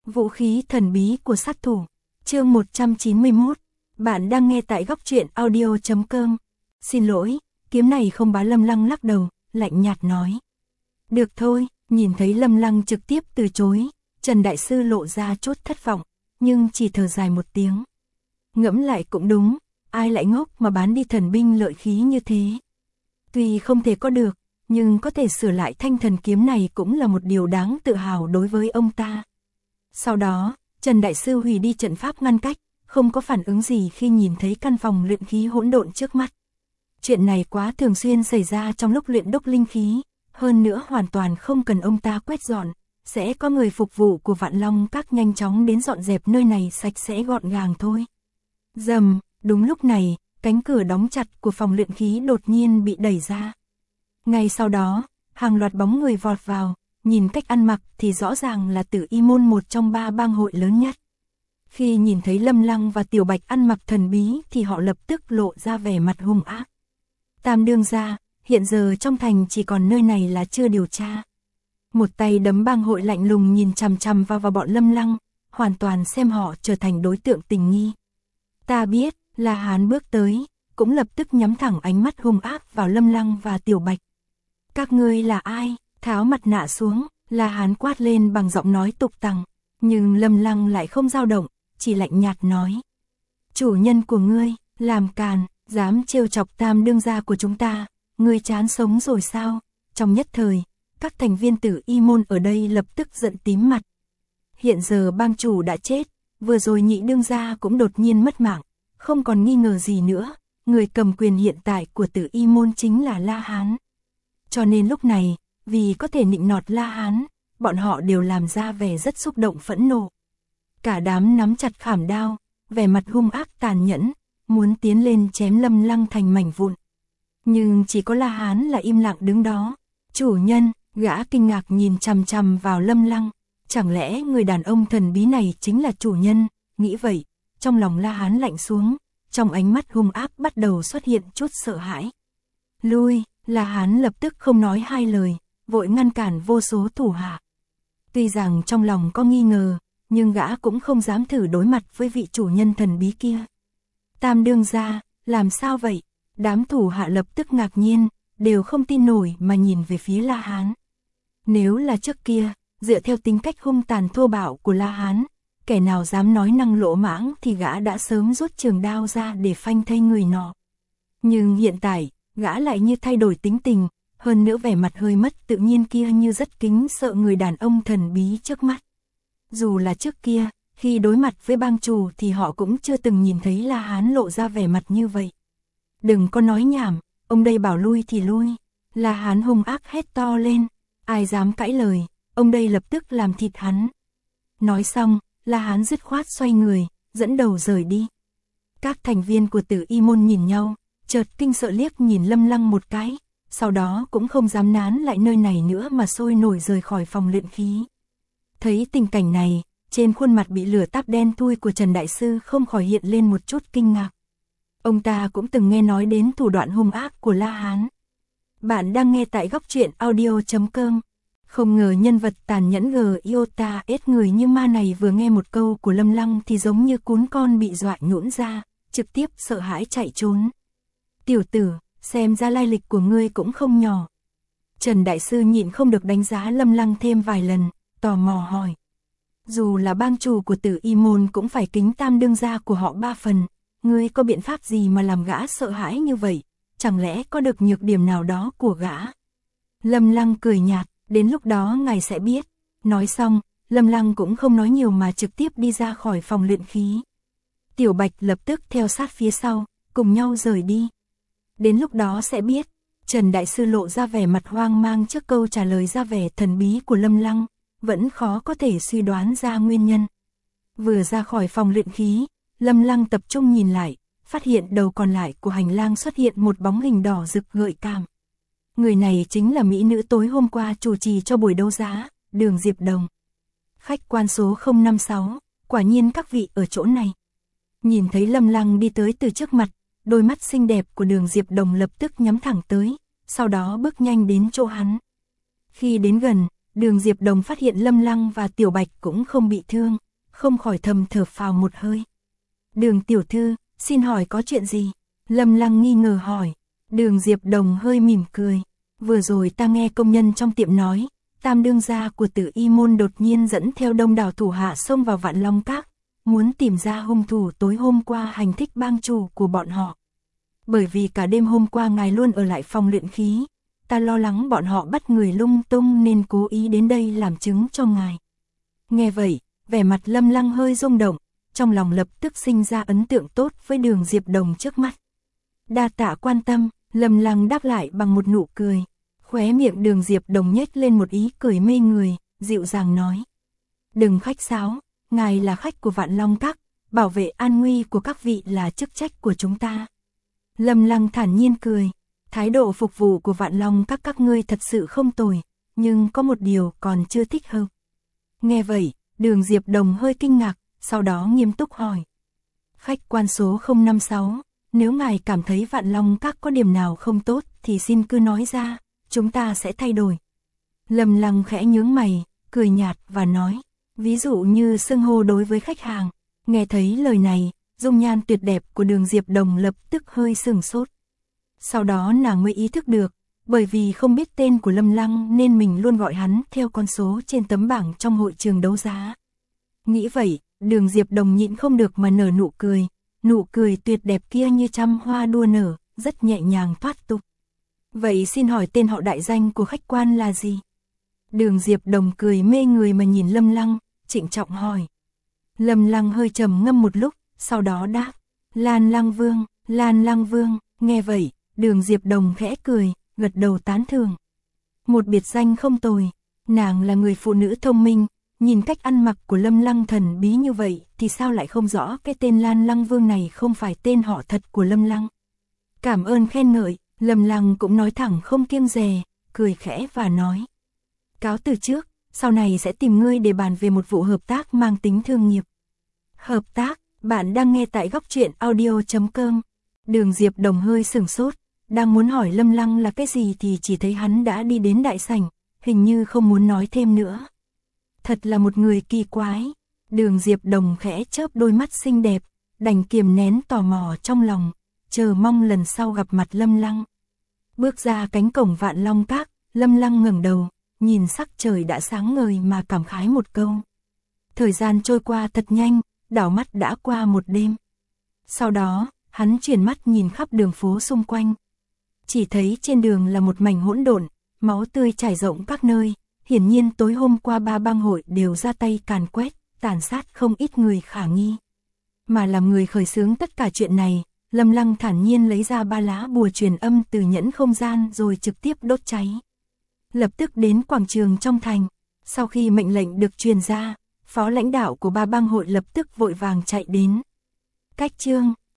Vũ khí thần bí của sát thủ. Chương 191. Bạn đang nghe tại góc truyện audio.com. Xin lỗi, kiếm này không bá. Lâm Lăng lắc đầu, lạnh nhạt nói. Được thôi, nhìn thấy Lâm Lăng trực tiếp từ chối, Trần Đại Sư lộ ra chút thất vọng, nhưng chỉ thở dài một tiếng. Ngẫm lại cũng đúng, ai lại ngốc mà bán đi thần binh lợi khí như thế. Tuy không thể có được, nhưng có thể sửa lại thanh thần kiếm này cũng là một điều đáng tự hào đối với ông ta. Sau đó, Trần Đại Sư hủy đi trận pháp ngăn cách, không có phản ứng gì khi nhìn thấy căn phòng luyện khí hỗn độn trước mắt. Chuyện này quá thường xuyên xảy ra trong lúc luyện đúc linh khí, hơn nữa hoàn toàn không cần ông ta quét dọn, sẽ có người phục vụ của Vạn Long Các nhanh chóng đến dọn dẹp nơi này sạch sẽ gọn gàng thôi. Rầm, đúng lúc này, cánh cửa đóng chặt của phòng luyện khí đột nhiên bị đẩy ra. Ngay sau đó, hàng loạt bóng người vọt vào, nhìn cách ăn mặc thì rõ ràng là Tử Y Môn, một trong 3 bang hội lớn nhất. Khi nhìn thấy Lâm Lăng và Tiểu Bạch ăn mặc thần bí thì họ lập tức lộ ra vẻ mặt hung ác. Tam đương gia, hiện giờ trong thành chỉ còn nơi này là chưa điều tra. Một tay đấm bang hội lạnh lùng nhìn chằm chằm vào bọn Lâm Lăng, hoàn toàn xem họ trở thành đối tượng tình nghi. Ta biết, La Hán bước tới, cũng lập tức nhắm thẳng ánh mắt hung ác vào Lâm Lăng và Tiểu Bạch. Các ngươi là ai? Tháo mặt nạ xuống, La Hán quát lên bằng giọng nói tục tằng, nhưng Lâm Lăng lại không dao động, chỉ lạnh nhạt nói. Chủ nhân của ngươi, làm càn, dám trêu chọc Tam đương gia của chúng ta, ngươi chán sống rồi sao? Trong nhất thời, các thành viên Tử Y Môn ở đây lập tức giận tím mặt. Hiện giờ bang chủ đã chết, vừa rồi nhị đương gia cũng đột nhiên mất mạng, không còn nghi ngờ gì nữa, người cầm quyền hiện tại của Tử Y Môn chính là La Hán. Cho nên lúc này, vì có thể nịnh nọt La Hán, bọn họ đều làm ra vẻ rất xúc động phẫn nộ. Cả đám nắm chặt khảm đao, vẻ mặt hung ác tàn nhẫn, muốn tiến lên chém Lâm Lăng thành mảnh vụn. Nhưng chỉ có La Hán là im lặng đứng đó. Chủ nhân, gã kinh ngạc nhìn chằm chằm vào Lâm Lăng, chẳng lẽ người đàn ông thần bí này chính là chủ nhân? Nghĩ vậy, trong lòng La Hán lạnh xuống, trong ánh mắt hung ác bắt đầu xuất hiện chút sợ hãi. Lui, La Hán lập tức không nói hai lời, vội ngăn cản vô số thủ hạ. Tuy rằng trong lòng có nghi ngờ, nhưng gã cũng không dám thử đối mặt với vị chủ nhân thần bí kia. Tam đương gia, làm sao vậy? Đám thủ hạ lập tức ngạc nhiên, đều không tin nổi mà nhìn về phía La Hán. Nếu là trước kia, dựa theo tính cách hung tàn thô bạo của La Hán, kẻ nào dám nói năng lỗ mãng thì gã đã sớm rút trường đao ra để phanh thây người nọ. Nhưng hiện tại, gã lại như thay đổi tính tình, hơn nữa vẻ mặt hơi mất tự nhiên kia như rất kính sợ người đàn ông thần bí trước mắt. Dù là trước kia, khi đối mặt với bang chủ thì họ cũng chưa từng nhìn thấy La Hán lộ ra vẻ mặt như vậy. Đừng có nói nhảm, ông đây bảo lui thì lui. La Hán hung ác hét to lên, ai dám cãi lời, ông đây lập tức làm thịt hắn. Nói xong, La Hán dứt khoát xoay người, dẫn đầu rời đi. Các thành viên của Tử Y Môn nhìn nhau, chợt kinh sợ liếc nhìn Lâm Lăng một cái, sau đó cũng không dám nán lại nơi này nữa mà sôi nổi rời khỏi phòng luyện khí. Thấy tình cảnh này, trên khuôn mặt bị lửa táp đen thui của Trần Đại Sư không khỏi hiện lên một chút kinh ngạc. Ông ta cũng từng nghe nói đến thủ đoạn hung ác của La Hán. Bạn đang nghe tại góc truyện audio.com. Không ngờ nhân vật tàn nhẫn Iota ết người như ma này vừa nghe một câu của Lâm Lăng thì giống như cún con bị dọa nhũn ra, trực tiếp sợ hãi chạy trốn. Tiểu tử, xem ra lai lịch của ngươi cũng không nhỏ. Trần Đại Sư nhịn không được đánh giá Lâm Lăng thêm vài lần, tò mò hỏi. Dù là bang chủ của Tử Y Môn cũng phải kính Tam đương gia của họ 3 phần, ngươi có biện pháp gì mà làm gã sợ hãi như vậy? Chẳng lẽ có được nhược điểm nào đó của gã? Lâm Lăng cười nhạt, đến lúc đó ngài sẽ biết. Nói xong, Lâm Lăng cũng không nói nhiều mà trực tiếp đi ra khỏi phòng luyện khí. Tiểu Bạch lập tức theo sát phía sau, cùng nhau rời đi. Đến lúc đó sẽ biết. Trần Đại Sư lộ ra vẻ mặt hoang mang trước câu trả lời ra vẻ thần bí của Lâm Lăng, vẫn khó có thể suy đoán ra nguyên nhân. Vừa ra khỏi phòng luyện khí, Lâm Lăng tập trung nhìn lại, phát hiện đầu còn lại của hành lang xuất hiện một bóng hình đỏ rực gợi cảm. Người này chính là mỹ nữ tối hôm qua chủ trì cho buổi đấu giá, Đường Diệp Đồng. Khách quan số 056, quả nhiên các vị ở chỗ này. Nhìn thấy Lâm Lăng đi tới từ trước mặt, đôi mắt xinh đẹp của Đường Diệp Đồng lập tức nhắm thẳng tới, sau đó bước nhanh đến chỗ hắn. Khi đến gần, Đường Diệp Đồng phát hiện Lâm Lăng và Tiểu Bạch cũng không bị thương, không khỏi thầm thở phào một hơi. Đường tiểu thư, xin hỏi có chuyện gì? Lâm Lăng nghi ngờ hỏi. Đường Diệp Đồng hơi mỉm cười. Vừa rồi ta nghe công nhân trong tiệm nói, Tam đương gia của Tử Y môn đột nhiên dẫn theo đông đảo thủ hạ xông vào Vạn Long Các, muốn tìm ra hung thủ tối hôm qua hành thích bang chủ của bọn họ. Bởi vì cả đêm hôm qua ngài luôn ở lại phòng luyện khí, ta lo lắng bọn họ bắt người lung tung nên cố ý đến đây làm chứng cho ngài. Nghe vậy, vẻ mặt Lâm Lăng hơi rung động, trong lòng lập tức sinh ra ấn tượng tốt với Đường Diệp Đồng trước mắt. Đa tạ quan tâm, Lâm Lăng đáp lại bằng một nụ cười. Khóe miệng Đường Diệp Đồng nhếch lên một ý cười mê người, dịu dàng nói. Đừng khách sáo, ngài là khách của Vạn Long Các, bảo vệ an nguy của các vị là chức trách của chúng ta. Lâm Lăng thản nhiên cười, thái độ phục vụ của Vạn Long các ngươi thật sự không tồi, nhưng có một điều còn chưa thích hợp. Nghe vậy, Đường Diệp Đồng hơi kinh ngạc, sau đó nghiêm túc hỏi. Khách quan số 056, nếu ngài cảm thấy Vạn Long Các có điểm nào không tốt thì xin cứ nói ra, chúng ta sẽ thay đổi. Lâm Lăng khẽ nhướng mày, cười nhạt và nói, ví dụ như xưng hô đối với khách hàng. Nghe thấy lời này, dung nhan tuyệt đẹp của Đường Diệp Đồng lập tức hơi sửng sốt. Sau đó nàng mới ý thức được, bởi vì không biết tên của Lâm Lăng nên mình luôn gọi hắn theo con số trên tấm bảng trong hội trường đấu giá. Nghĩ vậy, Đường Diệp Đồng nhịn không được mà nở nụ cười tuyệt đẹp kia như trăm hoa đua nở, rất nhẹ nhàng thoát tục. Vậy xin hỏi tên họ đại danh của khách quan là gì? Đường Diệp Đồng cười mê người mà nhìn Lâm Lăng, trịnh trọng hỏi. Lâm Lăng hơi trầm ngâm một lúc, sau đó đáp, Lan Lăng Vương, nghe vậy, Đường Diệp Đồng khẽ cười, gật đầu tán thưởng. Một biệt danh không tồi, nàng là người phụ nữ thông minh, nhìn cách ăn mặc của Lâm Lăng thần bí như vậy thì sao lại không rõ cái tên Lan Lăng Vương này không phải tên họ thật của Lâm Lăng. Cảm ơn khen ngợi, Lâm Lăng cũng nói thẳng không kiêng dè, cười khẽ và nói. Cáo từ trước, sau này sẽ tìm ngươi để bàn về một vụ hợp tác mang tính thương nghiệp. Hợp tác, bạn đang nghe tại góc truyện audio.com. Đường Diệp Đồng hơi sửng sốt, đang muốn hỏi Lâm Lăng là cái gì thì chỉ thấy hắn đã đi đến đại sảnh, hình như không muốn nói thêm nữa. Thật là một người kỳ quái. Đường Diệp Đồng khẽ chớp đôi mắt xinh đẹp, đành kiềm nén tò mò trong lòng, chờ mong lần sau gặp mặt Lâm Lăng. Bước ra cánh cổng Vạn Long Các, Lâm Lăng ngẩng đầu, nhìn sắc trời đã sáng ngời mà cảm khái một câu. Thời gian trôi qua thật nhanh, đảo mắt đã qua một đêm. Sau đó, hắn chuyển mắt nhìn khắp đường phố xung quanh. Chỉ thấy trên đường là một mảnh hỗn độn, máu tươi trải rộng các nơi. Hiển nhiên tối hôm qua ba bang hội đều ra tay càn quét, tàn sát không ít người khả nghi. Mà làm người khởi xướng tất cả chuyện này, Lâm Lăng thản nhiên lấy ra 3 lá bùa truyền âm từ nhẫn không gian rồi trực tiếp đốt cháy. Lập tức đến quảng trường trong thành, sau khi mệnh lệnh được truyền ra, phó lãnh đạo của ba bang hội lập tức vội vàng chạy đến. Cách chương